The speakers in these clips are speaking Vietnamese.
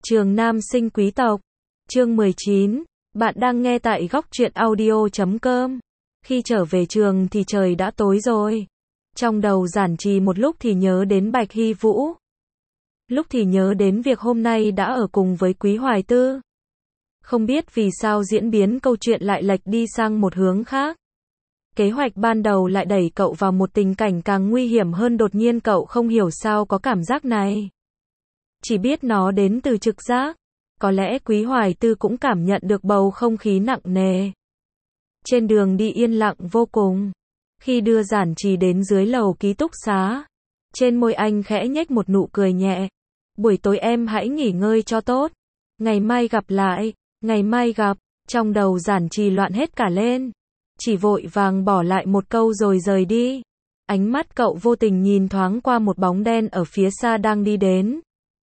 Trường Nam Sinh Quý Tộc. Chương 19. Bạn đang nghe tại góc truyện audio.com. Khi trở về trường thì trời đã tối rồi. Trong đầu Giản Trì một lúc thì nhớ đến Bạch Hy Vũ. Lúc thì nhớ đến việc hôm nay đã ở cùng với Quý Hoài Tư. Không biết vì sao diễn biến câu chuyện lại lệch đi sang một hướng khác. Kế hoạch ban đầu lại đẩy cậu vào một tình cảnh càng nguy hiểm hơn, đột nhiên cậu không hiểu sao có cảm giác này. Chỉ biết nó đến từ trực giác. Có lẽ Quý Hoài Tư cũng cảm nhận được bầu không khí nặng nề. Trên đường đi yên lặng vô cùng. Khi đưa Giản Trì đến dưới lầu ký túc xá, trên môi anh khẽ nhếch một nụ cười nhẹ. Buổi tối em hãy nghỉ ngơi cho tốt. Ngày mai gặp lại, ngày mai gặp. Trong đầu Giản Trì loạn hết cả lên. Chỉ vội vàng bỏ lại một câu rồi rời đi. Ánh mắt cậu vô tình nhìn thoáng qua một bóng đen ở phía xa đang đi đến.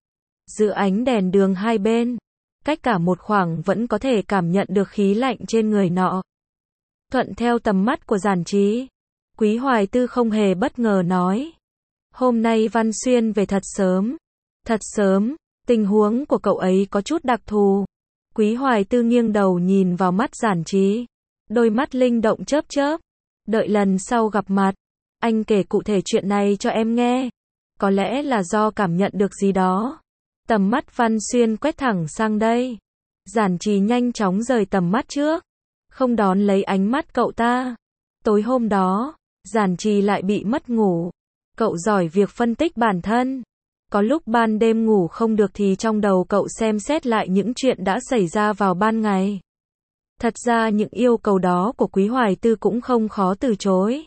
Giữa ánh đèn đường hai bên, cách cả một khoảng vẫn có thể cảm nhận được khí lạnh trên người nọ. Thuận theo tầm mắt của Giản Trì, Quý Hoài Tư không hề bất ngờ nói. Hôm nay Văn Xuyên về thật sớm. Thật sớm, tình huống của cậu ấy có chút đặc thù. Quý Hoài Tư nghiêng đầu nhìn vào mắt Giản Trì. Đôi mắt linh động chớp chớp. Đợi lần sau gặp mặt, anh kể cụ thể chuyện này cho em nghe. Có lẽ là do cảm nhận được gì đó. Tầm mắt Văn Xuyên quét thẳng sang đây. Giản Trì nhanh chóng rời tầm mắt trước, không đón lấy ánh mắt cậu ta. Tối hôm đó, Giản Trì lại bị mất ngủ. Cậu giỏi việc phân tích bản thân. Có lúc ban đêm ngủ không được thì trong đầu cậu xem xét lại những chuyện đã xảy ra vào ban ngày. Thật ra những yêu cầu đó của Quý Hoài Tư cũng không khó từ chối.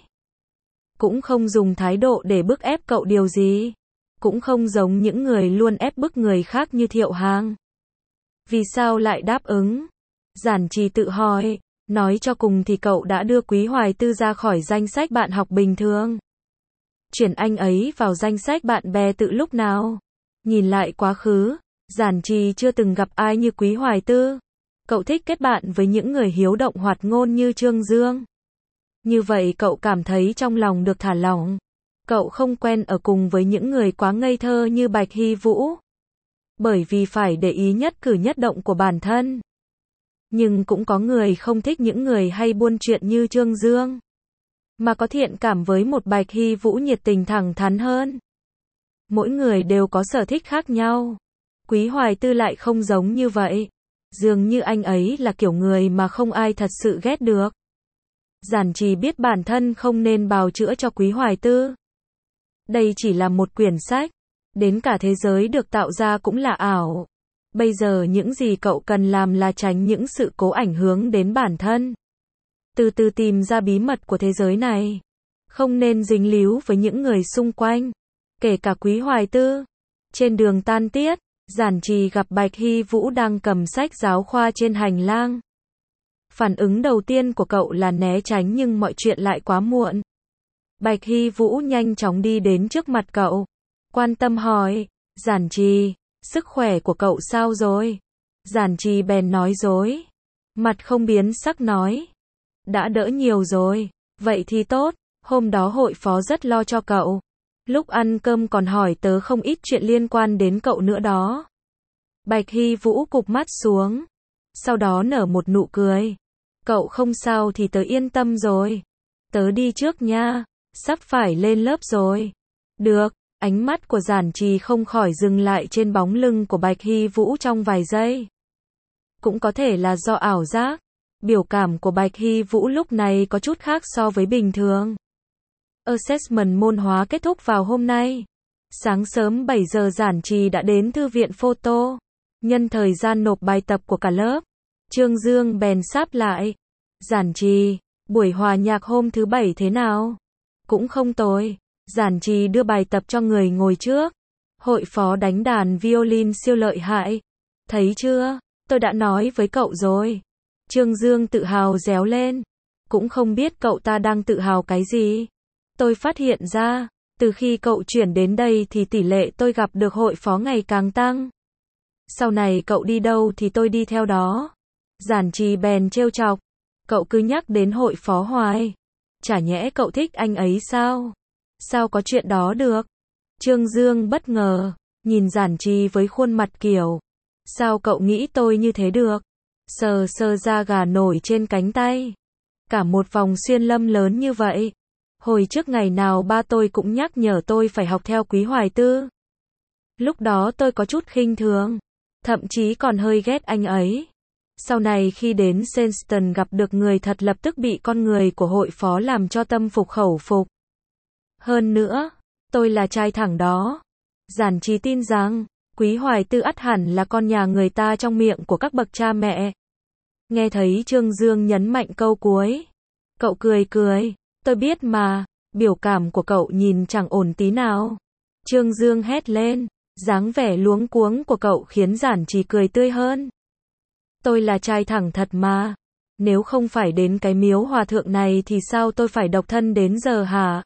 Cũng không dùng thái độ để bức ép cậu điều gì. Cũng không giống những người luôn ép bức người khác như Thiệu Hàng. Vì sao lại đáp ứng? Giản Trì tự hỏi. Nói cho cùng thì cậu đã đưa Quý Hoài Tư ra khỏi danh sách bạn học bình thường. Chuyển anh ấy vào danh sách bạn bè từ lúc nào? Nhìn lại quá khứ, Giản Trì chưa từng gặp ai như Quý Hoài Tư. Cậu thích kết bạn với những người hiếu động hoạt ngôn như Trương Dương. Như vậy cậu cảm thấy trong lòng được thả lỏng. Cậu không quen ở cùng với những người quá ngây thơ như Bạch Hy Vũ. Bởi vì phải để ý nhất cử nhất động của bản thân. Nhưng cũng có người không thích những người hay buôn chuyện như Trương Dương. Mà có thiện cảm với một Bạch Hy Vũ nhiệt tình thẳng thắn hơn. Mỗi người đều có sở thích khác nhau. Quý Hoài Tư lại không giống như vậy. Dường như anh ấy là kiểu người mà không ai thật sự ghét được. Giản Trì biết bản thân không nên bào chữa cho Quý Hoài Tư. Đây chỉ là một quyển sách. Đến cả thế giới được tạo ra cũng là ảo. Bây giờ những gì cậu cần làm là tránh những sự cố ảnh hưởng đến bản thân. Từ từ tìm ra bí mật của thế giới này. Không nên dính líu với những người xung quanh. Kể cả Quý Hoài Tư. Trên đường tan tiết, Giản Trì gặp Bạch Hy Vũ đang cầm sách giáo khoa trên hành lang. Phản ứng đầu tiên của cậu là né tránh, nhưng mọi chuyện lại quá muộn. Bạch Hy Vũ nhanh chóng đi đến trước mặt cậu. Quan tâm hỏi, Giản Trì, sức khỏe của cậu sao rồi? Giản Trì bèn nói dối. Mặt không biến sắc nói. Đã đỡ nhiều rồi. Vậy thì tốt, hôm đó hội phó rất lo cho cậu. Lúc ăn cơm còn hỏi tớ không ít chuyện liên quan đến cậu nữa đó. Bạch Hy Vũ cụp mắt xuống. Sau đó nở một nụ cười. Cậu không sao thì tớ yên tâm rồi. Tớ đi trước nha. Sắp phải lên lớp rồi. Được. Ánh mắt của Giản Trì không khỏi dừng lại trên bóng lưng của Bạch Hy Vũ trong vài giây. Cũng có thể là do ảo giác. Biểu cảm của Bạch Hy Vũ lúc này có chút khác so với bình thường. Assessment môn hóa kết thúc vào hôm nay. Sáng sớm 7 giờ Giản Trì đã đến thư viện photo. Nhân thời gian nộp bài tập của cả lớp, Trương Dương bèn sáp lại. Giản Trì, buổi hòa nhạc hôm thứ Bảy thế nào? Cũng không tồi. Giản Trì đưa bài tập cho người ngồi trước. Hội phó đánh đàn violin siêu lợi hại. Thấy chưa? Tôi đã nói với cậu rồi. Trương Dương tự hào réo lên. Cũng không biết cậu ta đang tự hào cái gì. Tôi phát hiện ra, từ khi cậu chuyển đến đây thì tỷ lệ tôi gặp được hội phó ngày càng tăng. Sau này cậu đi đâu thì tôi đi theo đó. Giản Trì bèn trêu chọc. Cậu cứ nhắc đến hội phó hoài. Chả nhẽ cậu thích anh ấy sao? Sao có chuyện đó được? Trương Dương bất ngờ, nhìn Giản Trì với khuôn mặt kiểu. Sao cậu nghĩ tôi như thế được? Sờ sờ da gà nổi trên cánh tay. Cả một vòng xuyên lâm lớn như vậy. Hồi trước ngày nào ba tôi cũng nhắc nhở tôi phải học theo Quý Hoài Tư. Lúc đó tôi có chút khinh thường, thậm chí còn hơi ghét anh ấy. Sau này khi đến Senston gặp được người thật lập tức bị con người của hội phó làm cho tâm phục khẩu phục. Hơn nữa, tôi là trai thẳng đó. Giản Trì tin rằng, Quý Hoài Tư ắt hẳn là con nhà người ta trong miệng của các bậc cha mẹ. Nghe thấy Trương Dương nhấn mạnh câu cuối, cậu cười cười, tôi biết mà, biểu cảm của cậu nhìn chẳng ổn tí nào. Trương Dương hét lên, dáng vẻ luống cuống của cậu khiến Giản Trì cười tươi hơn. Tôi là trai thẳng thật mà, nếu không phải đến cái miếu hòa thượng này thì sao tôi phải độc thân đến giờ hả?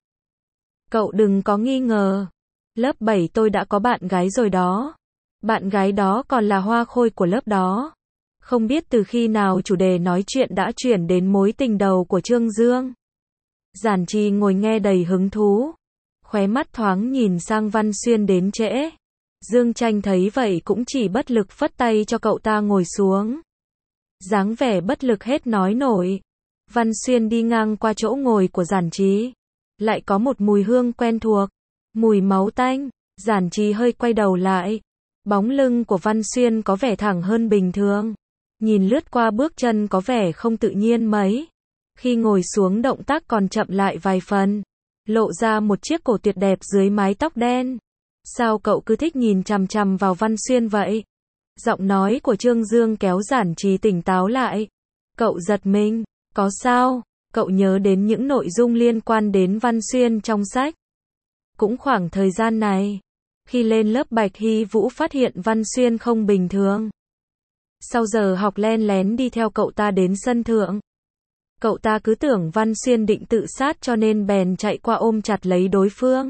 Cậu đừng có nghi ngờ, lớp 7 tôi đã có bạn gái rồi đó. Bạn gái đó còn là hoa khôi của lớp đó. Không biết từ khi nào chủ đề nói chuyện đã chuyển đến mối tình đầu của Trương Dương. Giản Trì ngồi nghe đầy hứng thú, khóe mắt thoáng nhìn sang Văn Xuyên đến trễ. Dương Tranh thấy vậy cũng chỉ bất lực phất tay cho cậu ta ngồi xuống. Dáng vẻ bất lực hết nói nổi. Văn Xuyên đi ngang qua chỗ ngồi của Giản Trì, lại có một mùi hương quen thuộc, mùi máu tanh. Giản Trì hơi quay đầu lại. Bóng lưng của Văn Xuyên có vẻ thẳng hơn bình thường. Nhìn lướt qua bước chân có vẻ không tự nhiên mấy. Khi ngồi xuống động tác còn chậm lại vài phần, lộ ra một chiếc cổ tuyệt đẹp dưới mái tóc đen. Sao cậu cứ thích nhìn chằm chằm vào Văn Xuyên vậy? Giọng nói của Trương Dương kéo Giản Trì tỉnh táo lại. Cậu giật mình, có sao? Cậu nhớ đến những nội dung liên quan đến Văn Xuyên trong sách. Cũng khoảng thời gian này, khi lên lớp Bạch Hy Vũ phát hiện Văn Xuyên không bình thường. Sau giờ học len lén đi theo cậu ta đến sân thượng. Cậu ta cứ tưởng Văn Xuyên định tự sát cho nên bèn chạy qua ôm chặt lấy đối phương.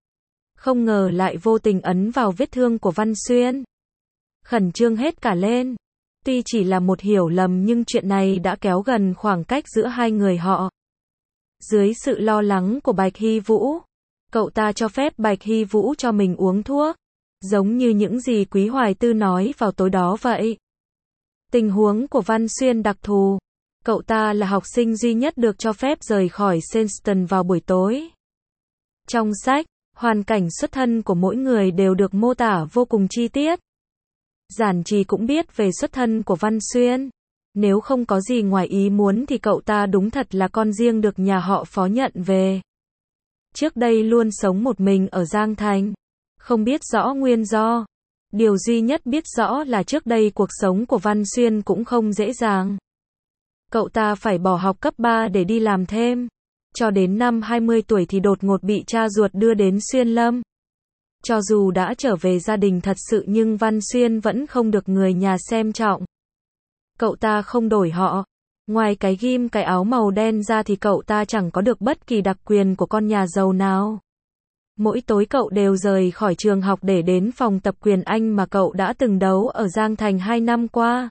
Không ngờ lại vô tình ấn vào vết thương của Văn Xuyên. Khẩn trương hết cả lên. Tuy chỉ là một hiểu lầm nhưng chuyện này đã kéo gần khoảng cách giữa hai người họ. Dưới sự lo lắng của Bạch Hy Vũ, cậu ta cho phép Bạch Hy Vũ cho mình uống thuốc. Giống như những gì Quý Hoài Tư nói vào tối đó vậy. Tình huống của Văn Xuyên đặc thù. Cậu ta là học sinh duy nhất được cho phép rời khỏi Senston vào buổi tối. Trong sách, hoàn cảnh xuất thân của mỗi người đều được mô tả vô cùng chi tiết. Giản Trì cũng biết về xuất thân của Văn Xuyên. Nếu không có gì ngoài ý muốn thì cậu ta đúng thật là con riêng được nhà họ Phó nhận về. Trước đây luôn sống một mình ở Giang Thành. Không biết rõ nguyên do. Điều duy nhất biết rõ là trước đây cuộc sống của Văn Xuyên cũng không dễ dàng. Cậu ta phải bỏ học cấp 3 để đi làm thêm. Cho đến năm 20 tuổi thì đột ngột bị cha ruột đưa đến Xuyên Lâm. Cho dù đã trở về gia đình thật sự nhưng Văn Xuyên vẫn không được người nhà xem trọng. Cậu ta không đổi họ. Ngoài cái ghim cái áo màu đen ra thì cậu ta chẳng có được bất kỳ đặc quyền của con nhà giàu nào. Mỗi tối cậu đều rời khỏi trường học để đến phòng tập quyền Anh mà cậu đã từng đấu ở Giang Thành 2 năm qua.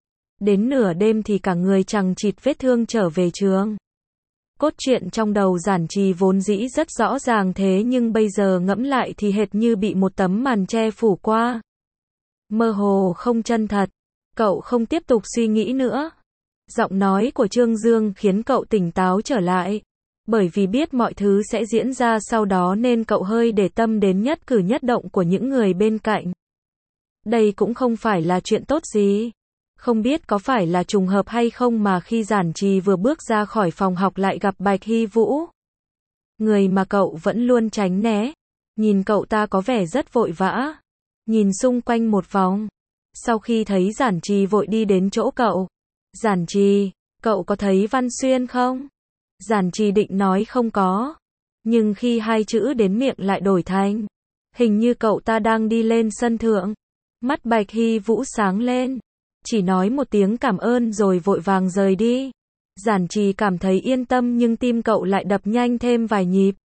Đến nửa đêm thì cả người chằng chịt vết thương trở về trường. Cốt truyện trong đầu Giản Trì vốn dĩ rất rõ ràng thế nhưng bây giờ ngẫm lại thì hệt như bị một tấm màn che phủ qua. Mơ hồ không chân thật. Cậu không tiếp tục suy nghĩ nữa. Giọng nói của Trương Dương khiến cậu tỉnh táo trở lại. Bởi vì biết mọi thứ sẽ diễn ra sau đó nên cậu hơi để tâm đến nhất cử nhất động của những người bên cạnh. Đây cũng không phải là chuyện tốt gì. Không biết có phải là trùng hợp hay không mà khi Giản Trì vừa bước ra khỏi phòng học lại gặp Bạch Hy Vũ. Người mà cậu vẫn luôn tránh né. Nhìn cậu ta có vẻ rất vội vã. Nhìn xung quanh một vòng. Sau khi thấy Giản Trì vội đi đến chỗ cậu. Giản Trì, cậu có thấy Văn Xuyên không? Giản Trì định nói không có. Nhưng khi hai chữ đến miệng lại đổi thành. Hình như cậu ta đang đi lên sân thượng. Mắt Bạch Hy Vũ sáng lên. Chỉ nói một tiếng cảm ơn rồi vội vàng rời đi. Giản Trì cảm thấy yên tâm nhưng tim cậu lại đập nhanh thêm vài nhịp.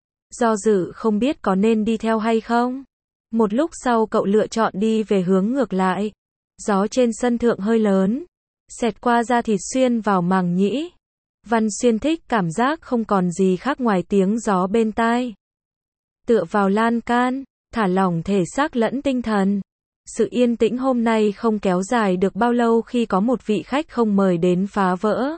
Do dự không biết có nên đi theo hay không. Một lúc sau cậu lựa chọn đi về hướng ngược lại. Gió trên sân thượng hơi lớn. Xẹt qua da thịt xuyên vào màng nhĩ. Văn Xuyên thích cảm giác không còn gì khác ngoài tiếng gió bên tai. Tựa vào lan can, thả lỏng thể xác lẫn tinh thần. Sự yên tĩnh hôm nay không kéo dài được bao lâu khi có một vị khách không mời đến phá vỡ.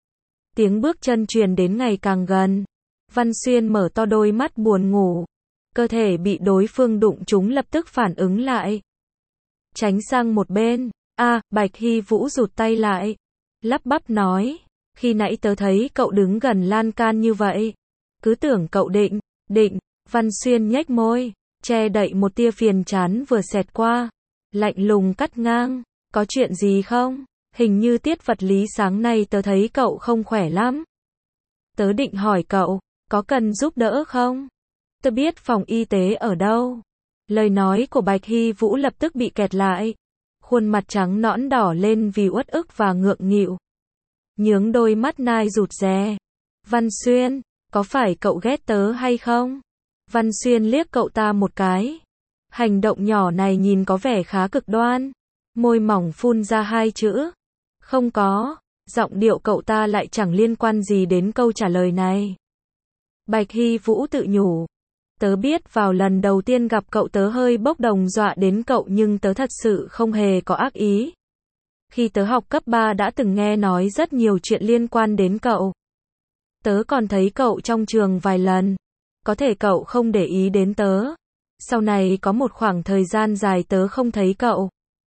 Tiếng bước chân truyền đến ngày càng gần. Văn Xuyên mở to đôi mắt buồn ngủ. Cơ thể bị đối phương đụng trúng lập tức phản ứng lại. Tránh sang một bên. Bạch Hy Vũ rụt tay lại. Lắp bắp nói. Khi nãy tớ thấy cậu đứng gần lan can như vậy. Cứ tưởng cậu định. Văn Xuyên nhếch môi. Che đậy một tia phiền chán vừa xẹt qua. Lạnh lùng cắt ngang. Có chuyện gì không? Hình như tiết vật lý sáng nay tớ thấy cậu không khỏe lắm. Tớ định hỏi cậu, có cần giúp đỡ không? Tớ biết phòng y tế ở đâu. Lời nói của Bạch Hy Vũ lập tức bị kẹt lại. Khuôn mặt trắng nõn đỏ lên vì uất ức và ngượng nghịu. Nhướng đôi mắt nai rụt rè. Văn Xuyên, có phải cậu ghét tớ hay không? Văn Xuyên liếc cậu ta một cái. Hành động nhỏ này nhìn có vẻ khá cực đoan. Môi mỏng phun ra hai chữ. Không có. Giọng điệu cậu ta lại chẳng liên quan gì đến câu trả lời này. Bạch Hy Vũ tự nhủ. Tớ biết vào lần đầu tiên gặp cậu tớ hơi bốc đồng dọa đến cậu nhưng tớ thật sự không hề có ác ý. Khi tớ học cấp 3 đã từng nghe nói rất nhiều chuyện liên quan đến cậu. Tớ còn thấy cậu trong trường vài lần. Có thể cậu không để ý đến tớ. Sau này có một khoảng thời gian dài tớ không thấy cậu.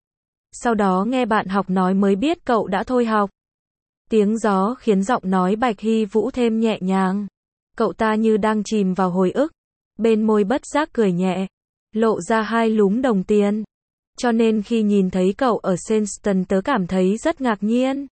Sau đó nghe bạn học nói mới biết cậu đã thôi học. Tiếng gió khiến giọng nói Bạch Hy Vũ thêm nhẹ nhàng. Cậu ta như đang chìm vào hồi ức. Bên môi bất giác cười nhẹ. Lộ ra hai lúm đồng tiền. Cho nên khi nhìn thấy cậu ở Senston tớ cảm thấy rất ngạc nhiên.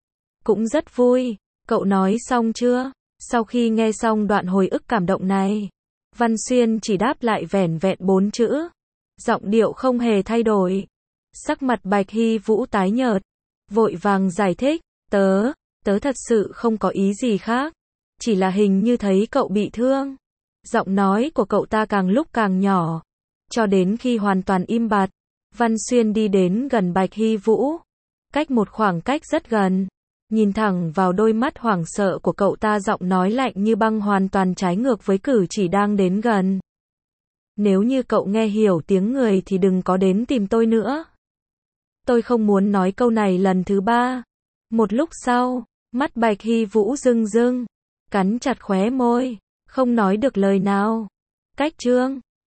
Cũng rất vui. Cậu nói xong chưa? Sau khi nghe xong đoạn hồi ức cảm động này, Văn Xuyên chỉ đáp lại vẻn vẹn 4 chữ. Giọng điệu không hề thay đổi. Sắc mặt Bạch Hy Vũ tái nhợt. Vội vàng giải thích. Tớ thật sự không có ý gì khác. Chỉ là hình như thấy cậu bị thương. Giọng nói của cậu ta càng lúc càng nhỏ. Cho đến khi hoàn toàn im bặt, Văn Xuyên đi đến gần Bạch Hy Vũ. Cách một khoảng cách rất gần. Nhìn thẳng vào đôi mắt hoảng sợ của cậu ta, giọng nói lạnh như băng hoàn toàn trái ngược với cử chỉ đang đến gần. Nếu như cậu nghe hiểu tiếng người thì đừng có đến tìm tôi nữa. Tôi không muốn nói câu này lần thứ 3. Một lúc sau, mắt Bạch Hy Vũ rưng rưng, cắn chặt khóe môi, không nói được lời nào. Cách chương